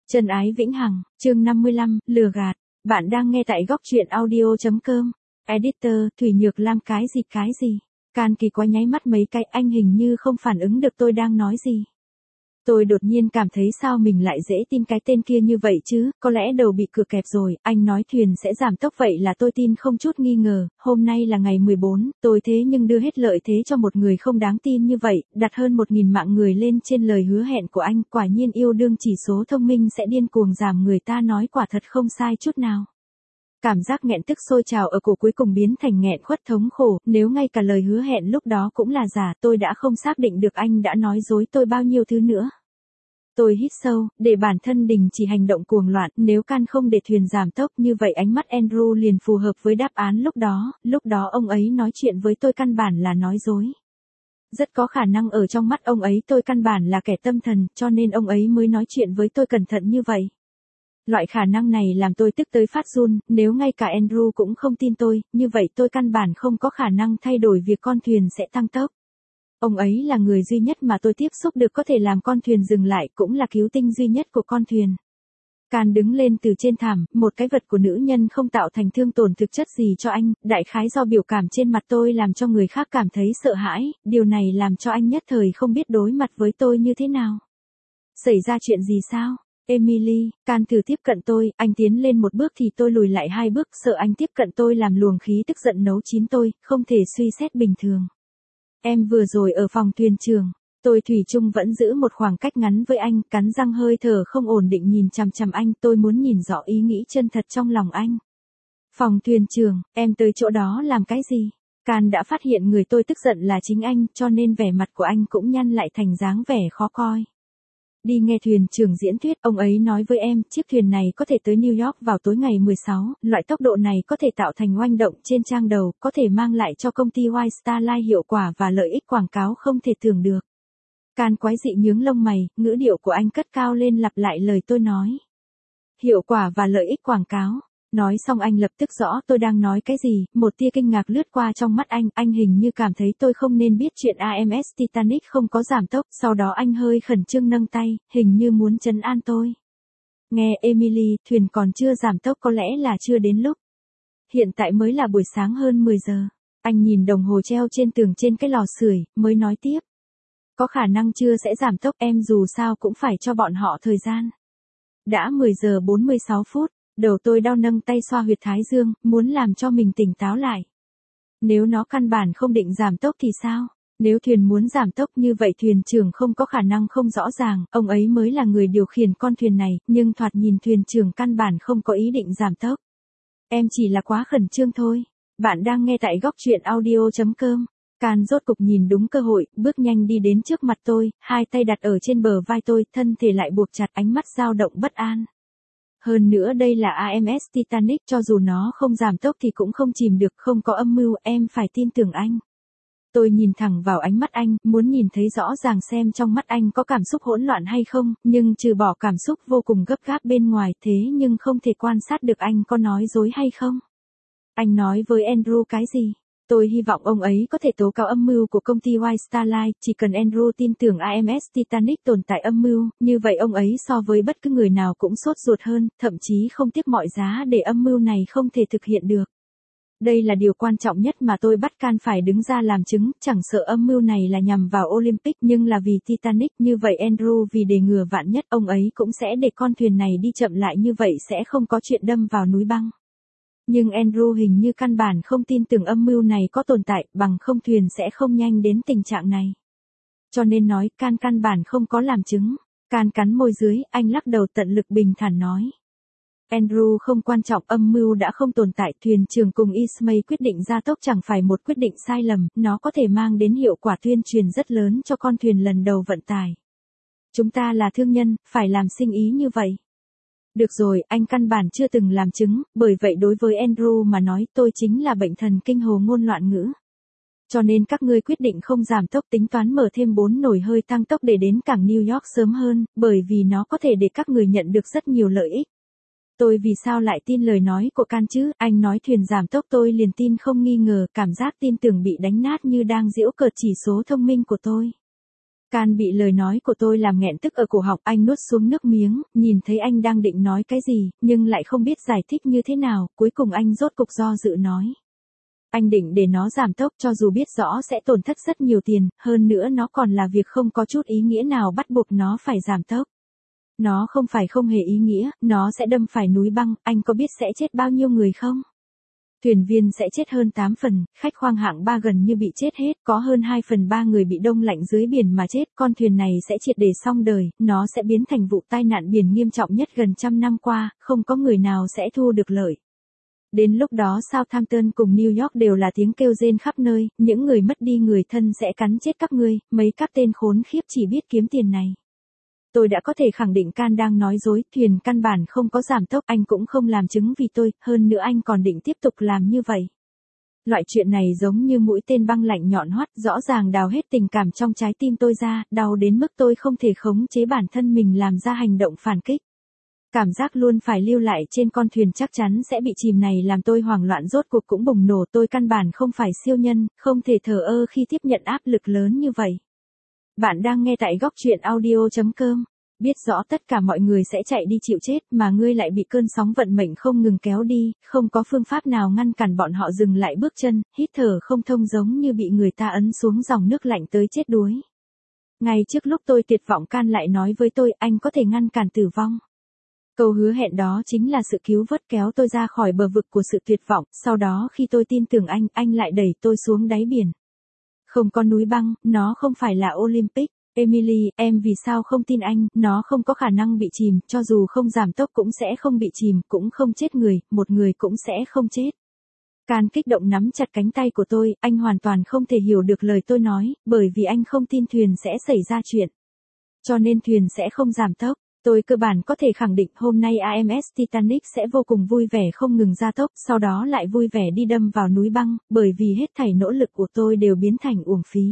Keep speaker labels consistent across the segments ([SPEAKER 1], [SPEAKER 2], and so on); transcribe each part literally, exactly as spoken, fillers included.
[SPEAKER 1] Chân ái vĩnh hằng, chương năm mươi lăm, lừa gạt. Bạn đang nghe tại góc truyện audio.com. Editor, Thủy Nhược Lam cái gì cái gì? Can Kỳ quá nháy mắt mấy cái, anh hình như không phản ứng được tôi đang nói gì. Tôi đột nhiên cảm thấy sao mình lại dễ tin cái tên kia như vậy chứ, có lẽ đầu bị cửa kẹp rồi, anh nói thuyền sẽ giảm tốc vậy là tôi tin không chút nghi ngờ, hôm nay là ngày mười bốn, tôi thế nhưng đưa hết lợi thế cho một người không đáng tin như vậy, đặt hơn một nghìn mạng người lên trên lời hứa hẹn của anh, quả nhiên yêu đương chỉ số thông minh sẽ điên cuồng giảm người ta nói quả thật không sai chút nào. Cảm giác nghẹn tức sôi trào ở cổ cuối cùng biến thành nghẹn khuất thống khổ, nếu ngay cả lời hứa hẹn lúc đó cũng là giả, tôi đã không xác định được anh đã nói dối tôi bao nhiêu thứ nữa. Tôi hít sâu, để bản thân đình chỉ hành động cuồng loạn, nếu can không để thuyền giảm tốc như vậy ánh mắt Andrew liền phù hợp với đáp án lúc đó, lúc đó ông ấy nói chuyện với tôi căn bản là nói dối. Rất có khả năng ở trong mắt ông ấy tôi căn bản là kẻ tâm thần, cho nên ông ấy mới nói chuyện với tôi cẩn thận như vậy. Loại khả năng này làm tôi tức tới phát run, nếu ngay cả Andrew cũng không tin tôi, như vậy tôi căn bản không có khả năng thay đổi việc con thuyền sẽ tăng tốc. Ông ấy là người duy nhất mà tôi tiếp xúc được có thể làm con thuyền dừng lại, cũng là cứu tinh duy nhất của con thuyền. Can đứng lên từ trên thảm, một cái vật của nữ nhân không tạo thành thương tổn thực chất gì cho anh, đại khái do biểu cảm trên mặt tôi làm cho người khác cảm thấy sợ hãi, điều này làm cho anh nhất thời không biết đối mặt với tôi như thế nào. Xảy ra chuyện gì sao? Emily, Can thử tiếp cận tôi, anh tiến lên một bước thì tôi lùi lại hai bước, sợ anh tiếp cận tôi làm luồng khí tức giận nấu chín tôi, không thể suy xét bình thường. Em vừa rồi ở phòng thuyền trưởng, tôi thủy chung vẫn giữ một khoảng cách ngắn với anh, cắn răng hơi thở không ổn định nhìn chằm chằm anh, tôi muốn nhìn rõ ý nghĩ chân thật trong lòng anh. Phòng thuyền trưởng, em tới chỗ đó làm cái gì? Can đã phát hiện người tôi tức giận là chính anh, cho nên vẻ mặt của anh cũng nhăn lại thành dáng vẻ khó coi. Đi nghe thuyền trưởng diễn thuyết, ông ấy nói với em, chiếc thuyền này có thể tới New York vào tối ngày mười sáu, loại tốc độ này có thể tạo thành oanh động trên trang đầu, có thể mang lại cho công ty White Star Line hiệu quả và lợi ích quảng cáo không thể tưởng được. Can quái dị nhướng lông mày, ngữ điệu của anh cất cao lên lặp lại lời tôi nói. Hiệu quả và lợi ích quảng cáo. Nói xong anh lập tức rõ tôi đang nói cái gì, một tia kinh ngạc lướt qua trong mắt anh, anh hình như cảm thấy tôi không nên biết chuyện a em ét Titanic không có giảm tốc, sau đó anh hơi khẩn trương nâng tay, hình như muốn trấn an tôi. Nghe Emily, thuyền còn chưa giảm tốc có lẽ là chưa đến lúc. Hiện tại mới là buổi sáng hơn mười giờ. Anh nhìn đồng hồ treo trên tường trên cái lò sưởi, mới nói tiếp. Có khả năng chưa sẽ giảm tốc, em dù sao cũng phải cho bọn họ thời gian. Đã mười giờ bốn mươi sáu phút. Đầu tôi đau nâng tay xoa huyệt thái dương, muốn làm cho mình tỉnh táo lại. Nếu nó căn bản không định giảm tốc thì sao? Nếu thuyền muốn giảm tốc như vậy thuyền trưởng không có khả năng không rõ ràng, ông ấy mới là người điều khiển con thuyền này, nhưng thoạt nhìn thuyền trưởng căn bản không có ý định giảm tốc. Em chỉ là quá khẩn trương thôi. Bạn đang nghe tại góc truyện audio.com. Can rốt cục nhìn đúng cơ hội, bước nhanh đi đến trước mặt tôi, hai tay đặt ở trên bờ vai tôi, thân thể lại buộc chặt, ánh mắt dao động bất an. Hơn nữa đây là a em ét Titanic, cho dù nó không giảm tốc thì cũng không chìm được, không có âm mưu, em phải tin tưởng anh. Tôi nhìn thẳng vào ánh mắt anh, muốn nhìn thấy rõ ràng xem trong mắt anh có cảm xúc hỗn loạn hay không, nhưng trừ bỏ cảm xúc vô cùng gấp gáp bên ngoài, thế nhưng không thể quan sát được anh có nói dối hay không. Anh nói với Andrew cái gì? Tôi hy vọng ông ấy có thể tố cáo âm mưu của công ty White Star Line, chỉ cần Andrew tin tưởng a em ét Titanic tồn tại âm mưu, như vậy ông ấy so với bất cứ người nào cũng sốt ruột hơn, thậm chí không tiếc mọi giá để âm mưu này không thể thực hiện được. Đây là điều quan trọng nhất mà tôi bắt Can phải đứng ra làm chứng, chẳng sợ âm mưu này là nhằm vào Olympic nhưng là vì Titanic, như vậy Andrew vì để ngừa vạn nhất ông ấy cũng sẽ để con thuyền này đi chậm lại, như vậy sẽ không có chuyện đâm vào núi băng. Nhưng Andrew hình như căn bản không tin tưởng âm mưu này có tồn tại, bằng không thuyền sẽ không nhanh đến tình trạng này. Cho nên nói, Can căn bản không có làm chứng. Can cắn môi dưới, anh lắc đầu tận lực bình thản nói. Andrew không quan trọng, âm mưu đã không tồn tại, thuyền trưởng cùng Ismay quyết định gia tốc chẳng phải một quyết định sai lầm, nó có thể mang đến hiệu quả tuyên truyền rất lớn cho con thuyền lần đầu vận tải. Chúng ta là thương nhân, phải làm sinh ý như vậy. Được rồi, anh căn bản chưa từng làm chứng, bởi vậy đối với Andrew mà nói tôi chính là bệnh thần kinh hồ ngôn loạn ngữ. Cho nên các ngươi quyết định không giảm tốc, tính toán mở thêm bốn nồi hơi tăng tốc để đến cảng New York sớm hơn, bởi vì nó có thể để các người nhận được rất nhiều lợi ích. Tôi vì sao lại tin lời nói của Can chứ, anh nói thuyền giảm tốc tôi liền tin không nghi ngờ, cảm giác tin tưởng bị đánh nát như đang giễu cợt chỉ số thông minh của tôi. Can bị lời nói của tôi làm nghẹn tức ở cổ họng, anh nuốt xuống nước miếng, nhìn thấy anh đang định nói cái gì, nhưng lại không biết giải thích như thế nào, cuối cùng anh rốt cục do dự nói. Anh định để nó giảm tốc cho dù biết rõ sẽ tổn thất rất nhiều tiền, hơn nữa nó còn là việc không có chút ý nghĩa nào bắt buộc nó phải giảm tốc. Nó không phải không hề ý nghĩa, nó sẽ đâm phải núi băng, anh có biết sẽ chết bao nhiêu người không? Thuyền viên sẽ chết hơn tám phần, khách khoang hạng ba gần như bị chết hết, có hơn hai phần ba người bị đông lạnh dưới biển mà chết, con thuyền này sẽ triệt để xong đời, nó sẽ biến thành vụ tai nạn biển nghiêm trọng nhất gần trăm năm qua, không có người nào sẽ thu được lợi. Đến lúc đó Southampton cùng New York đều là tiếng kêu rên khắp nơi, những người mất đi người thân sẽ cắn chết các ngươi, mấy các tên khốn khiếp chỉ biết kiếm tiền này. Tôi đã có thể khẳng định Can đang nói dối, thuyền căn bản không có giảm tốc, anh cũng không làm chứng vì tôi, hơn nữa anh còn định tiếp tục làm như vậy. Loại chuyện này giống như mũi tên băng lạnh nhọn hoắt, rõ ràng đào hết tình cảm trong trái tim tôi ra, đau đến mức tôi không thể khống chế bản thân mình làm ra hành động phản kích. Cảm giác luôn phải lưu lại trên con thuyền chắc chắn sẽ bị chìm này làm tôi hoảng loạn, rốt cuộc cũng bùng nổ, tôi căn bản không phải siêu nhân, không thể thờ ơ khi tiếp nhận áp lực lớn như vậy. Bạn đang nghe tại góc truyện audio chấm com. Biết rõ tất cả mọi người sẽ chạy đi chịu chết mà ngươi lại bị cơn sóng vận mệnh không ngừng kéo đi, không có phương pháp nào ngăn cản bọn họ dừng lại bước chân, hít thở không thông giống như bị người ta ấn xuống dòng nước lạnh tới chết đuối. Ngay trước lúc tôi tuyệt vọng, Can lại nói với tôi, anh có thể ngăn cản tử vong. Câu hứa hẹn đó chính là sự cứu vớt kéo tôi ra khỏi bờ vực của sự tuyệt vọng, sau đó khi tôi tin tưởng anh, anh lại đẩy tôi xuống đáy biển. Không có núi băng, nó không phải là Olympic. Emily, em vì sao không tin anh, nó không có khả năng bị chìm, cho dù không giảm tốc cũng sẽ không bị chìm, cũng không chết người, một người cũng sẽ không chết. Can kích động nắm chặt cánh tay của tôi, anh hoàn toàn không thể hiểu được lời tôi nói, bởi vì anh không tin thuyền sẽ xảy ra chuyện. Cho nên thuyền sẽ không giảm tốc. Tôi cơ bản có thể khẳng định hôm nay a em ét Titanic sẽ vô cùng vui vẻ không ngừng gia tốc, sau đó lại vui vẻ đi đâm vào núi băng, bởi vì hết thảy nỗ lực của tôi đều biến thành uổng phí.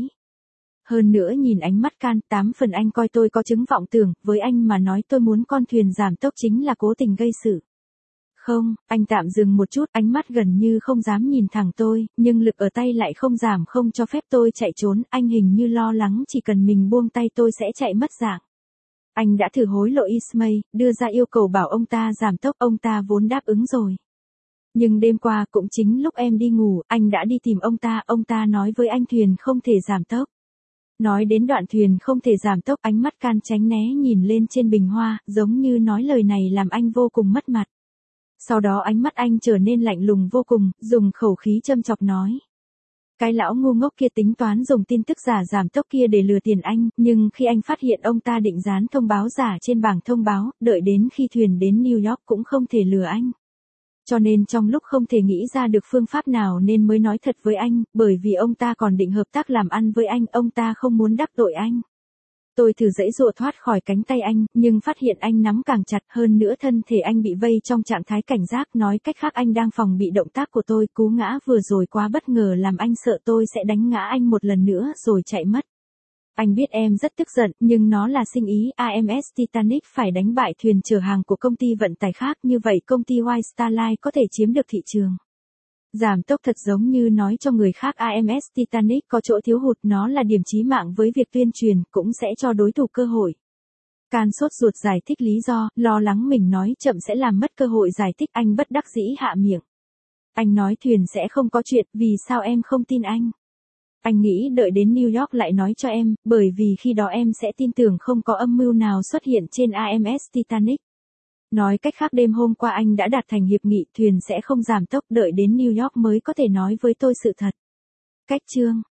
[SPEAKER 1] Hơn nữa nhìn ánh mắt Can, tám phần anh coi tôi có chứng vọng tưởng, với anh mà nói tôi muốn con thuyền giảm tốc chính là cố tình gây sự. Không, anh tạm dừng một chút, ánh mắt gần như không dám nhìn thẳng tôi, nhưng lực ở tay lại không giảm, không cho phép tôi chạy trốn, anh hình như lo lắng chỉ cần mình buông tay tôi sẽ chạy mất dạng. Anh đã thử hối lộ Ismay, đưa ra yêu cầu bảo ông ta giảm tốc, ông ta vốn đáp ứng rồi. Nhưng đêm qua cũng chính lúc em đi ngủ, anh đã đi tìm ông ta, ông ta nói với anh thuyền không thể giảm tốc. Nói đến đoạn thuyền không thể giảm tốc, ánh mắt Can tránh né nhìn lên trên bình hoa, giống như nói lời này làm anh vô cùng mất mặt. Sau đó ánh mắt anh trở nên lạnh lùng vô cùng, dùng khẩu khí châm chọc nói. Cái lão ngu ngốc kia tính toán dùng tin tức giả giảm tốc kia để lừa tiền anh, nhưng khi anh phát hiện ông ta định dán thông báo giả trên bảng thông báo, đợi đến khi thuyền đến New York cũng không thể lừa anh. Cho nên trong lúc không thể nghĩ ra được phương pháp nào nên mới nói thật với anh, bởi vì ông ta còn định hợp tác làm ăn với anh, ông ta không muốn đắc tội anh. Tôi thử giãy giụa thoát khỏi cánh tay anh, nhưng phát hiện anh nắm càng chặt, hơn nữa thân thể anh bị vây trong trạng thái cảnh giác, nói cách khác anh đang phòng bị động tác của tôi, cú ngã vừa rồi quá bất ngờ làm anh sợ tôi sẽ đánh ngã anh một lần nữa rồi chạy mất. Anh biết em rất tức giận, nhưng nó là sinh ý, a em ét Titanic phải đánh bại thuyền chở hàng của công ty vận tải khác, như vậy công ty White Star Line có thể chiếm được thị trường. Giảm tốc thật giống như nói cho người khác a em ét Titanic có chỗ thiếu hụt, nó là điểm chí mạng với việc tuyên truyền, cũng sẽ cho đối thủ cơ hội. Can sốt ruột giải thích lý do, lo lắng mình nói chậm sẽ làm mất cơ hội giải thích, anh bất đắc dĩ hạ miệng. Anh nói thuyền sẽ không có chuyện, vì sao em không tin anh? Anh nghĩ đợi đến New York lại nói cho em, bởi vì khi đó em sẽ tin tưởng không có âm mưu nào xuất hiện trên a em ét Titanic. Nói cách khác đêm hôm qua anh đã đạt thành hiệp nghị thuyền sẽ không giảm tốc, đợi đến New York mới có thể nói với tôi sự thật. Cách chương